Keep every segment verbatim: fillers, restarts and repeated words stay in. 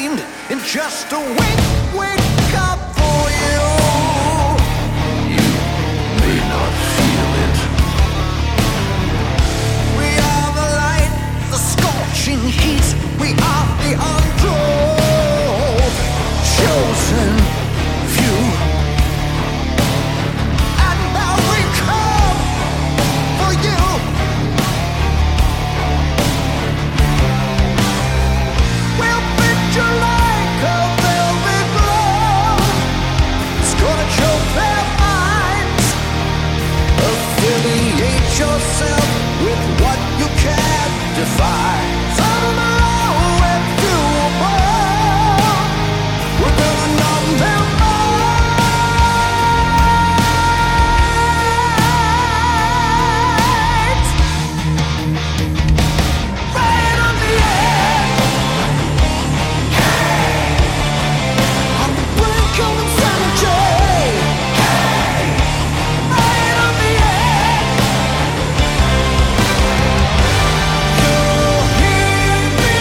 mind in just a wink, wake up for you. You may not feel it. We are the light, the scorching heat. We are the untold, chosen few. And now we come for you. We'll fit you like a velvet glove. It's gonna choke their minds. Affiliate yourself with what you can't define. Turn around with you above. We're gonna numb their minds. Right on the edge. On the brink of insanity. Right on the edge. You'll hear me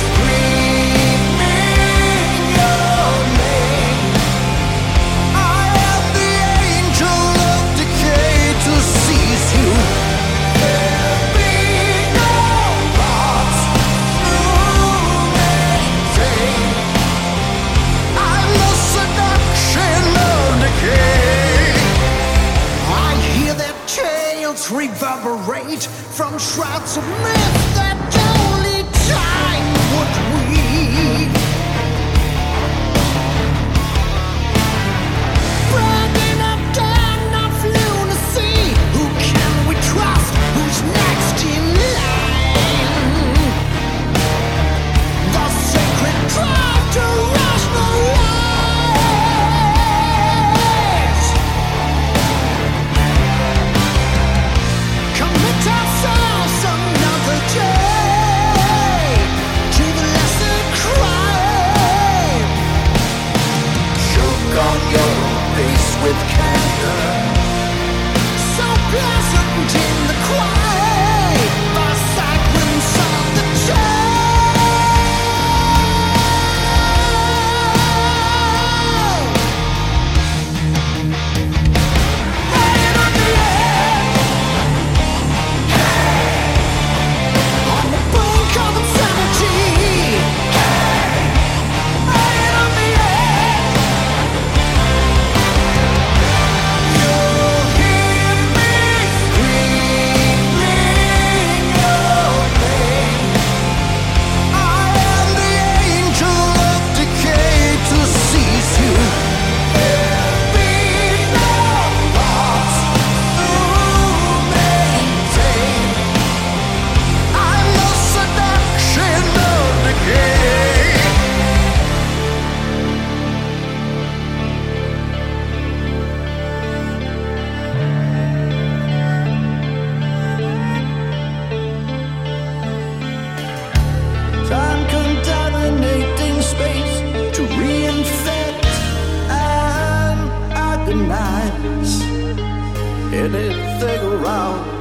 screaming your name. I am the angel of decay to seize you. There'll be no loss to maintain. I'm the seduction of decay. I hear their tales reverberate from shrouds of myth that only time would weave. Bragging up, down, of lunacy. Who can we trust? Who's next in line? The sacred drive to rationalize. Commit ourselves another day to the lesser crime. Choke on your face with candor. So pleasant in the quiet. The sacraments of the child. Right on the edge. On the brink of insanity. Right on the edge. You'll hear me screaming your name. I am the angel of decay to seize you. There'll be no loss to maintain. I'm the seduction of decay. Time contaminating space to reinfect and agonize anything around.